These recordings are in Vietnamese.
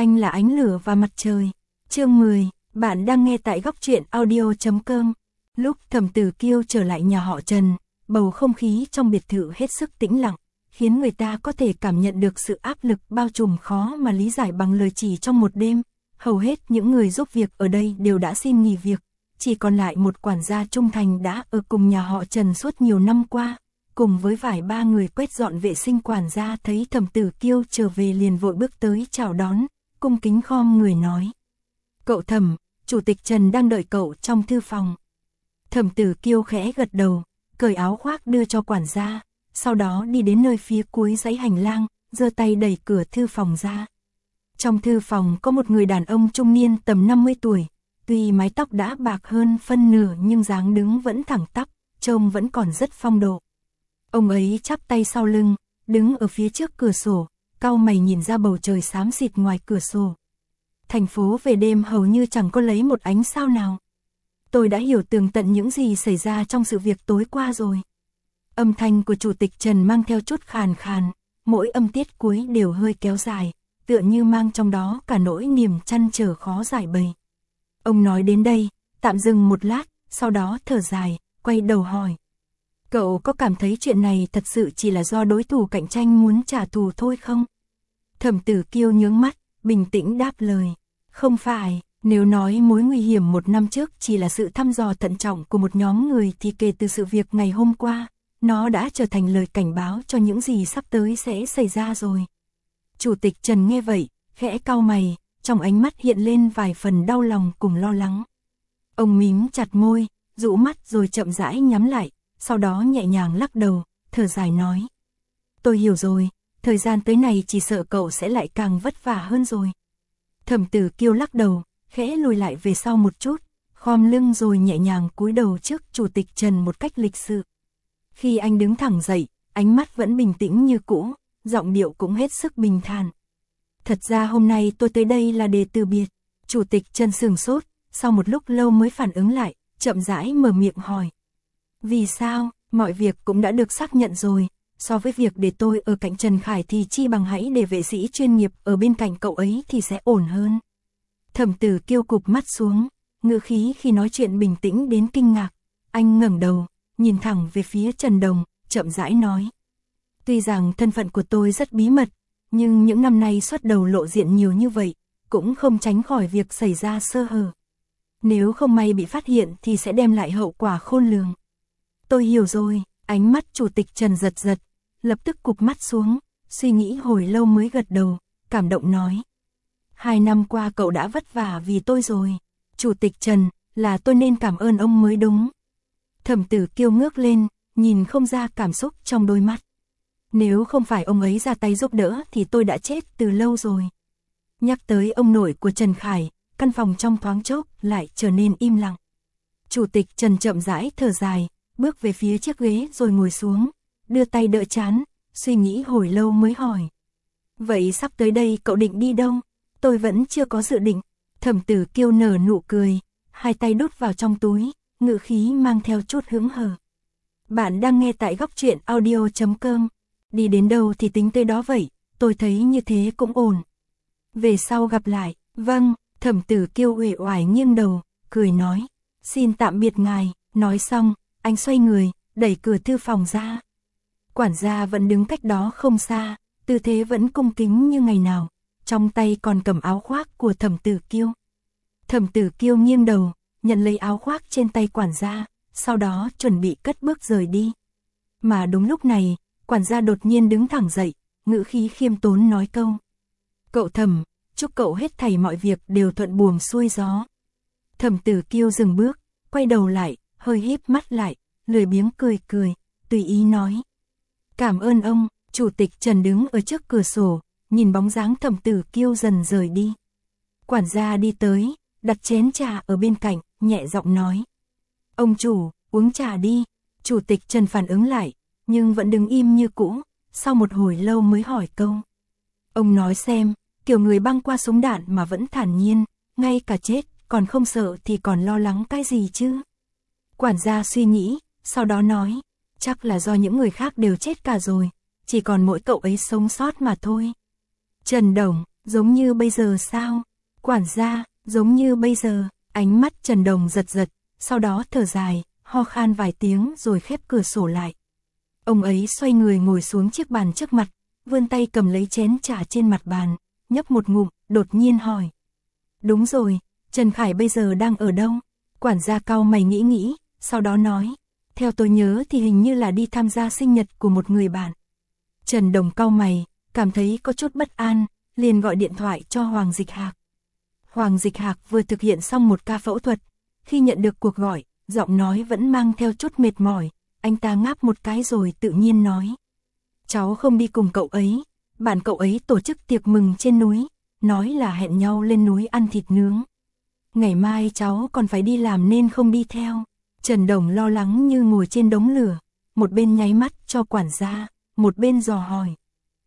Anh là ánh lửa và mặt trời. Chương 10, bạn đang nghe tại góc truyện audio.com. Lúc Thẩm Tử Kiêu trở lại nhà họ Trần, bầu không khí trong biệt thự hết sức tĩnh lặng, khiến người ta có thể cảm nhận được sự áp lực bao trùm khó mà lý giải bằng lời chỉ trong một đêm. Hầu hết những người giúp việc ở đây đều đã xin nghỉ việc, chỉ còn lại một quản gia trung thành đã ở cùng nhà họ Trần suốt nhiều năm qua. Cùng với vài ba người quét dọn vệ sinh, quản gia thấy Thẩm Tử Kiêu trở về liền vội bước tới chào đón, cung kính khom người nói: "Cậu Thẩm, Chủ tịch Trần đang đợi cậu trong thư phòng." Thẩm Tử Kiêu khẽ gật đầu, cởi áo khoác đưa cho quản gia, sau đó đi đến nơi phía cuối dãy hành lang, giơ tay đẩy cửa thư phòng ra. Trong thư phòng có một người đàn ông trung niên tầm 50 tuổi, tuy mái tóc đã bạc hơn phân nửa nhưng dáng đứng vẫn thẳng tắp, trông vẫn còn rất phong độ. Ông ấy chắp tay sau lưng, đứng ở phía trước cửa sổ, cau mày nhìn ra bầu trời xám xịt ngoài cửa sổ. Thành phố về đêm hầu như chẳng có lấy một ánh sao nào. Tôi đã hiểu tường tận những gì xảy ra trong sự việc tối qua rồi. Âm thanh của Chủ tịch Trần mang theo chút khàn khàn, mỗi âm tiết cuối đều hơi kéo dài, tựa như mang trong đó cả nỗi niềm trăn trở khó giải bày. Ông nói đến đây, tạm dừng một lát, sau đó thở dài, quay đầu hỏi: "Cậu có cảm thấy chuyện này thật sự chỉ là do đối thủ cạnh tranh muốn trả thù thôi không?" Thẩm Tử Kiêu nhướng mắt, bình tĩnh đáp lời: "Không phải, nếu nói mối nguy hiểm một năm trước chỉ là sự thăm dò thận trọng của một nhóm người thì kể từ sự việc ngày hôm qua, nó đã trở thành lời cảnh báo cho những gì sắp tới sẽ xảy ra rồi." Chủ tịch Trần nghe vậy, khẽ cau mày, trong ánh mắt hiện lên vài phần đau lòng cùng lo lắng. Ông mím chặt môi, dụ mắt rồi chậm rãi nhắm lại, sau đó nhẹ nhàng lắc đầu, thở dài nói: "Tôi hiểu rồi, thời gian tới này chỉ sợ cậu sẽ lại càng vất vả hơn rồi." Thẩm Tử Kiêu lắc đầu, khẽ lùi lại về sau một chút, khom lưng rồi nhẹ nhàng cúi đầu trước Chủ tịch Trần một cách lịch sự. Khi anh đứng thẳng dậy, ánh mắt vẫn bình tĩnh như cũ, giọng điệu cũng hết sức bình thản. "Thật ra hôm nay tôi tới đây là để từ biệt." Chủ tịch Trần sửng sốt, sau một lúc lâu mới phản ứng lại, chậm rãi mở miệng hỏi: "Vì sao? Mọi việc cũng đã được xác nhận rồi, so với việc để tôi ở cạnh Trần Khải thì chi bằng hãy để vệ sĩ chuyên nghiệp ở bên cạnh cậu ấy thì sẽ ổn hơn." Thẩm Tử Kiêu cụp mắt xuống, ngữ khí khi nói chuyện bình tĩnh đến kinh ngạc. Anh ngẩng đầu, nhìn thẳng về phía Trần Đồng, chậm rãi nói: "Tuy rằng thân phận của tôi rất bí mật, nhưng những năm nay xuất đầu lộ diện nhiều như vậy, cũng không tránh khỏi việc xảy ra sơ hở. Nếu không may bị phát hiện thì sẽ đem lại hậu quả khôn lường." "Tôi hiểu rồi." Ánh mắt Chủ tịch Trần giật giật, lập tức cụp mắt xuống, suy nghĩ hồi lâu mới gật đầu, cảm động nói: "2 năm qua cậu đã vất vả vì tôi rồi." "Chủ tịch Trần, là tôi nên cảm ơn ông mới đúng." Thẩm Tử Kiêu ngước lên, nhìn không ra cảm xúc trong đôi mắt. "Nếu không phải ông ấy ra tay giúp đỡ thì tôi đã chết từ lâu rồi." Nhắc tới ông nội của Trần Khải, căn phòng trong thoáng chốc lại trở nên im lặng. Chủ tịch Trần chậm rãi thở dài, bước về phía chiếc ghế rồi ngồi xuống, đưa tay đỡ trán, suy nghĩ hồi lâu mới hỏi: "Vậy sắp tới đây cậu định đi đâu?" "Tôi vẫn chưa có dự định." Thẩm Tử Kiêu nở nụ cười, hai tay đút vào trong túi, ngữ khí mang theo chút hững hờ. "Bạn đang nghe tại góc truyện audio.com. Đi đến đâu thì tính tới đó vậy, tôi thấy như thế cũng ổn. Về sau gặp lại." "Vâng." Thẩm Tử Kiêu uể oải nghiêng đầu, cười nói: "Xin tạm biệt ngài." Nói xong, anh xoay người, đẩy cửa thư phòng ra. Quản gia vẫn đứng cách đó không xa, tư thế vẫn cung kính như ngày nào, trong tay còn cầm áo khoác của Thẩm Tử Kiêu. Thẩm Tử Kiêu nghiêng đầu, nhận lấy áo khoác trên tay quản gia, sau đó chuẩn bị cất bước rời đi. Mà đúng lúc này, quản gia đột nhiên đứng thẳng dậy, ngữ khí khiêm tốn nói câu: "Cậu Thẩm, chúc cậu hết thảy mọi việc đều thuận buồm xuôi gió." Thẩm Tử Kiêu dừng bước, quay đầu lại, hơi híp mắt lại, lười biếng cười cười, tùy ý nói: "Cảm ơn ông." Chủ tịch Trần đứng ở trước cửa sổ, nhìn bóng dáng Thẩm Tử Kiêu dần rời đi. Quản gia đi tới, đặt chén trà ở bên cạnh, nhẹ giọng nói: "Ông chủ, uống trà đi." Chủ tịch Trần phản ứng lại, nhưng vẫn đứng im như cũ, sau một hồi lâu mới hỏi câu: "Ông nói xem, kiểu người băng qua súng đạn mà vẫn thản nhiên, ngay cả chết còn không sợ thì còn lo lắng cái gì chứ?" Quản gia suy nghĩ, sau đó nói: "Chắc là do những người khác đều chết cả rồi, chỉ còn mỗi cậu ấy sống sót mà thôi." "Trần Đồng, Giống như bây giờ sao? Quản gia, giống như bây giờ, ánh mắt Trần Đồng giật giật, sau đó thở dài, ho khan vài tiếng rồi khép cửa sổ lại. Ông ấy xoay người ngồi xuống chiếc bàn trước mặt, vươn tay cầm lấy chén trà trên mặt bàn, nhấp một ngụm, đột nhiên hỏi. Đúng rồi, Trần Khải bây giờ đang ở đâu? Quản gia cau mày nghĩ, sau đó nói. Theo tôi nhớ thì hình như là đi tham gia sinh nhật của một người bạn. Trần Đồng cau mày, cảm thấy có chút bất an, liền gọi điện thoại cho Hoàng Dịch Hạc. Hoàng Dịch Hạc vừa thực hiện xong một ca phẫu thuật, khi nhận được cuộc gọi, giọng nói vẫn mang theo chút mệt mỏi, anh ta ngáp một cái rồi tự nhiên nói. Cháu không đi cùng cậu ấy, bạn cậu ấy tổ chức tiệc mừng trên núi, nói là hẹn nhau lên núi ăn thịt nướng. Ngày mai cháu còn phải đi làm nên không đi theo. Trần Đồng lo lắng như ngồi trên đống lửa, một bên nháy mắt cho quản gia, một bên dò hỏi.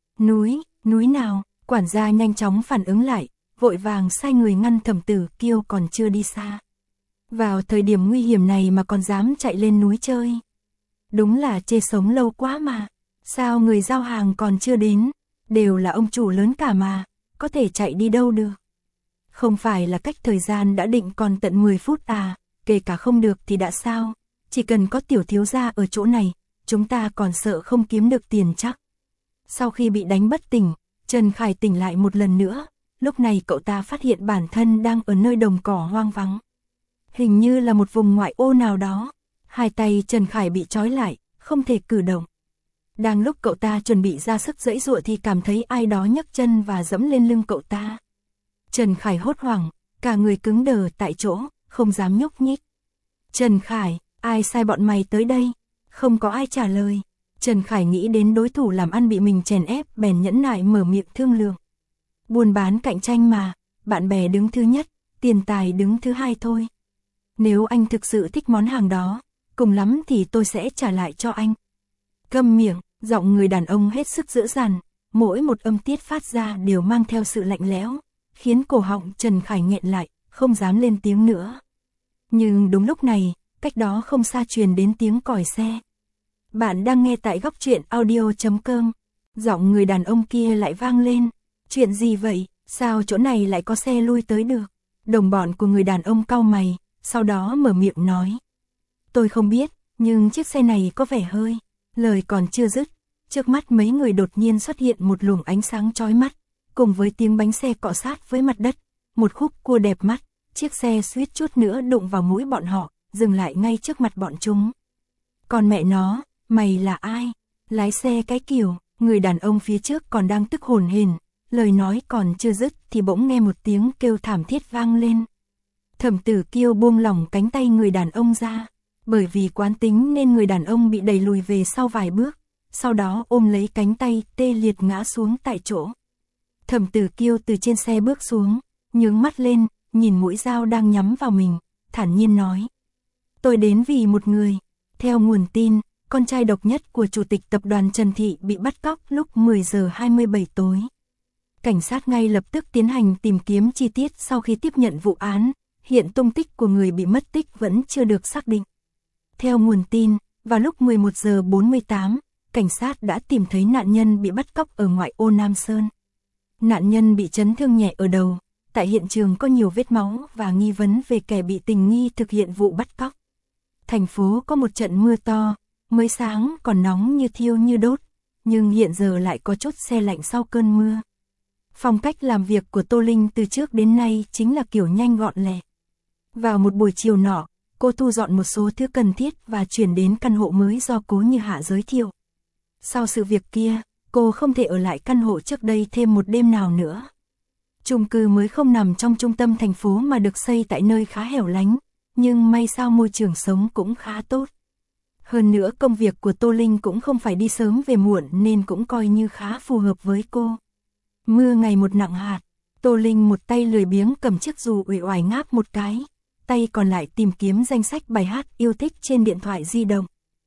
Núi nào? Quản gia nhanh chóng phản ứng lại, vội vàng sai người ngăn Thẩm Tử Kiêu còn chưa đi xa. Vào thời điểm nguy hiểm này mà còn dám chạy lên núi chơi. Đúng là chê sống lâu quá mà. Sao người giao hàng còn chưa đến? Đều là ông chủ lớn cả mà, có thể chạy đi đâu được. Không phải là cách thời gian đã định còn tận 10 phút à, kể cả không được thì đã sao, chỉ cần có tiểu thiếu gia ở chỗ này, chúng ta còn sợ không kiếm được tiền chắc. Sau khi bị đánh bất tỉnh, Trần Khải tỉnh lại một lần nữa, lúc này cậu ta phát hiện bản thân đang ở nơi đồng cỏ hoang vắng. Hình như là một vùng ngoại ô nào đó, hai tay Trần Khải bị trói lại, không thể cử động. Đang lúc cậu ta chuẩn bị ra sức giãy giụa thì cảm thấy ai đó nhấc chân và dẫm lên lưng cậu ta. Trần Khải hốt hoảng, cả người cứng đờ tại chỗ, không dám nhúc nhích. Trần Khải, ai sai bọn mày tới đây? Không có ai trả lời. Trần Khải nghĩ đến đối thủ làm ăn bị mình chèn ép, bèn nhẫn nại mở miệng thương lượng. Buôn bán cạnh tranh mà, bạn bè đứng thứ nhất, tiền tài đứng thứ hai thôi. Nếu anh thực sự thích món hàng đó, cùng lắm thì tôi sẽ trả lại cho anh. Câm miệng, giọng người đàn ông hết sức dữ dằn, mỗi một âm tiết phát ra đều mang theo sự lạnh lẽo, khiến cổ họng Trần Khải nghẹn lại, không dám lên tiếng nữa. Nhưng đúng lúc này, cách đó không xa truyền đến tiếng còi xe. Bạn đang nghe tại góc truyện audio.com. Giọng người đàn ông kia lại vang lên. Chuyện gì vậy? Sao chỗ này lại có xe lui tới được? Đồng bọn của người đàn ông cau mày, sau đó mở miệng nói. Tôi không biết, nhưng chiếc xe này có vẻ hơi. Lời còn chưa dứt, trước mắt mấy người đột nhiên xuất hiện một luồng ánh sáng chói mắt, cùng với tiếng bánh xe cọ sát với mặt đất, một khúc cua đẹp mắt, chiếc xe suýt chút nữa đụng vào mũi bọn họ, dừng lại ngay trước mặt bọn chúng. Còn mẹ nó, mày là ai? Lái xe cái kiểu, người đàn ông phía trước còn đang tức hồn hển, lời nói còn chưa dứt thì bỗng nghe một tiếng kêu thảm thiết vang lên. Thẩm Tử Kiêu buông lỏng cánh tay người đàn ông ra, bởi vì quán tính nên người đàn ông bị đẩy lùi về sau vài bước, sau đó ôm lấy cánh tay tê liệt ngã xuống tại chỗ. Thẩm Tử Kiêu từ trên xe bước xuống, nhướng mắt lên, nhìn mũi dao đang nhắm vào mình, thản nhiên nói. Tôi đến vì một người. Theo nguồn tin, con trai độc nhất của chủ tịch tập đoàn Trần Thị bị bắt cóc lúc 10 giờ 27 tối. Cảnh sát ngay lập tức tiến hành tìm kiếm chi tiết sau khi tiếp nhận vụ án, hiện tung tích của người bị mất tích vẫn chưa được xác định. Theo nguồn tin, vào lúc 11 giờ 48, cảnh sát đã tìm thấy nạn nhân bị bắt cóc ở ngoại ô Nam Sơn. Nạn nhân bị chấn thương nhẹ ở đầu, tại hiện trường có nhiều vết máu và nghi vấn về kẻ bị tình nghi thực hiện vụ bắt cóc. Thành phố có một trận mưa to, mới sáng còn nóng như thiêu như đốt, nhưng hiện giờ lại có chút se lạnh sau cơn mưa. Phong cách làm việc của Tô Linh từ trước đến nay chính là kiểu nhanh gọn lẹ. Vào một buổi chiều nọ, cô thu dọn một số thứ cần thiết và chuyển đến căn hộ mới do Cố Như Hạ giới thiệu. Sau sự việc kia, cô không thể ở lại căn hộ trước đây thêm một đêm nào nữa. Chung cư mới không nằm trong trung tâm thành phố mà được xây tại nơi khá hẻo lánh, nhưng may sao môi trường sống cũng khá tốt. Hơn nữa công việc của Tô Linh cũng không phải đi sớm về muộn nên cũng coi như khá phù hợp với cô. Mưa ngày một nặng hạt, Tô Linh một tay lười biếng cầm chiếc dù uể oải ngáp một cái, tay còn lại tìm kiếm danh sách bài hát yêu thích trên điện thoại di động.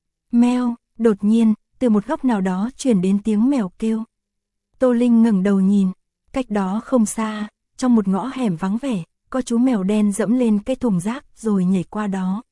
Meo, đột nhiên, từ một góc nào đó truyền đến tiếng mèo kêu. Tô Linh ngẩng đầu nhìn, cách đó không xa, trong một ngõ hẻm vắng vẻ, có chú mèo đen dẫm lên cái thùng rác rồi nhảy qua đó.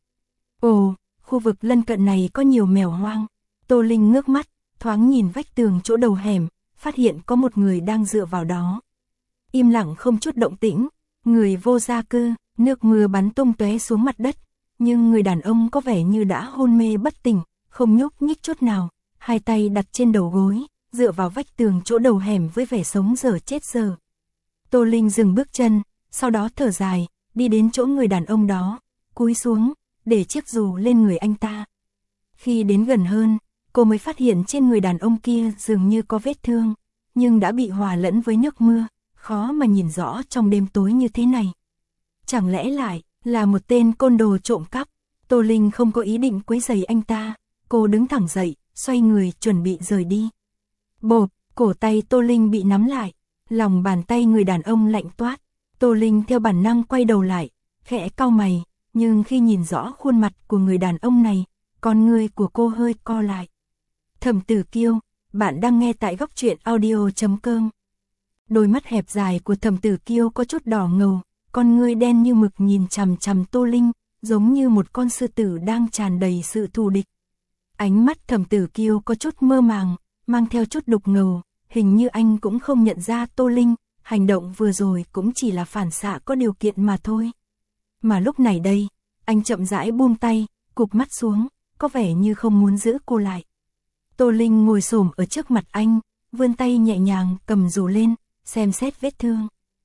Ồ, khu vực lân cận này có nhiều mèo hoang. Tô Linh ngước mắt, thoáng nhìn vách tường chỗ đầu hẻm, phát hiện có một người đang dựa vào đó. im lặng không chút động tĩnh, người vô gia cư, nước mưa bắn tung tóe xuống mặt đất, nhưng người đàn ông có vẻ như đã hôn mê bất tỉnh, không nhúc nhích chút nào, hai tay đặt trên đầu gối, dựa vào vách tường chỗ đầu hẻm với vẻ sống dở chết dở. Tô Linh dừng bước chân, sau đó thở dài, đi đến chỗ người đàn ông đó, cúi xuống, để chiếc dù lên người anh ta. Khi đến gần hơn, cô mới phát hiện trên người đàn ông kia dường như có vết thương, nhưng đã bị hòa lẫn với nước mưa, khó mà nhìn rõ trong đêm tối như thế này. Chẳng lẽ lại là một tên côn đồ trộm cắp? Tô Linh không có ý định quấy rầy anh ta, cô đứng thẳng dậy, xoay người chuẩn bị rời đi. Bộp, cổ tay Tô Linh bị nắm lại, lòng bàn tay người đàn ông lạnh toát. Tô Linh theo bản năng quay đầu lại, khẽ cau mày, nhưng khi nhìn rõ khuôn mặt của người đàn ông này, con ngươi của cô hơi co lại. Thẩm Tử Kiêu, bạn đang nghe tại góc truyện audio.com. Đôi mắt hẹp dài của Thẩm Tử Kiêu có chút đỏ ngầu, con ngươi đen như mực nhìn chằm chằm Tô Linh, giống như một con sư tử đang tràn đầy sự thù địch. Ánh mắt Thẩm Tử Kiêu có chút mơ màng, mang theo chút đục ngầu, hình như anh cũng không nhận ra Tô Linh, hành động vừa rồi cũng chỉ là phản xạ có điều kiện mà thôi. Mà lúc này đây, anh chậm rãi buông tay, cụp mắt xuống, có vẻ như không muốn giữ cô lại. Tô Linh ngồi xổm ở trước mặt anh, vươn tay nhẹ nhàng cầm dù lên, xem xét vết thương.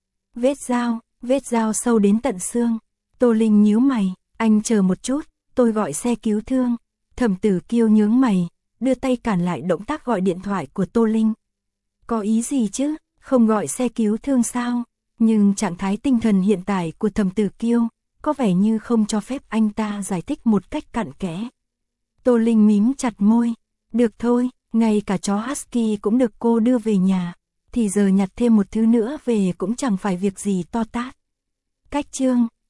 Vết dao sâu đến tận xương. Tô Linh nhíu mày, anh chờ một chút, tôi gọi xe cứu thương. Thẩm Tử Kiêu nhướng mày, đưa tay cản lại động tác gọi điện thoại của Tô Linh. Có ý gì chứ, không gọi xe cứu thương sao? Nhưng trạng thái tinh thần hiện tại của Thẩm Tử Kiêu có vẻ như không cho phép anh ta giải thích một cách cặn kẽ. Tô Linh mím chặt môi, được thôi, ngay cả chó Husky cũng được cô đưa về nhà, thì giờ nhặt thêm một thứ nữa về cũng chẳng phải việc gì to tát. Cách chương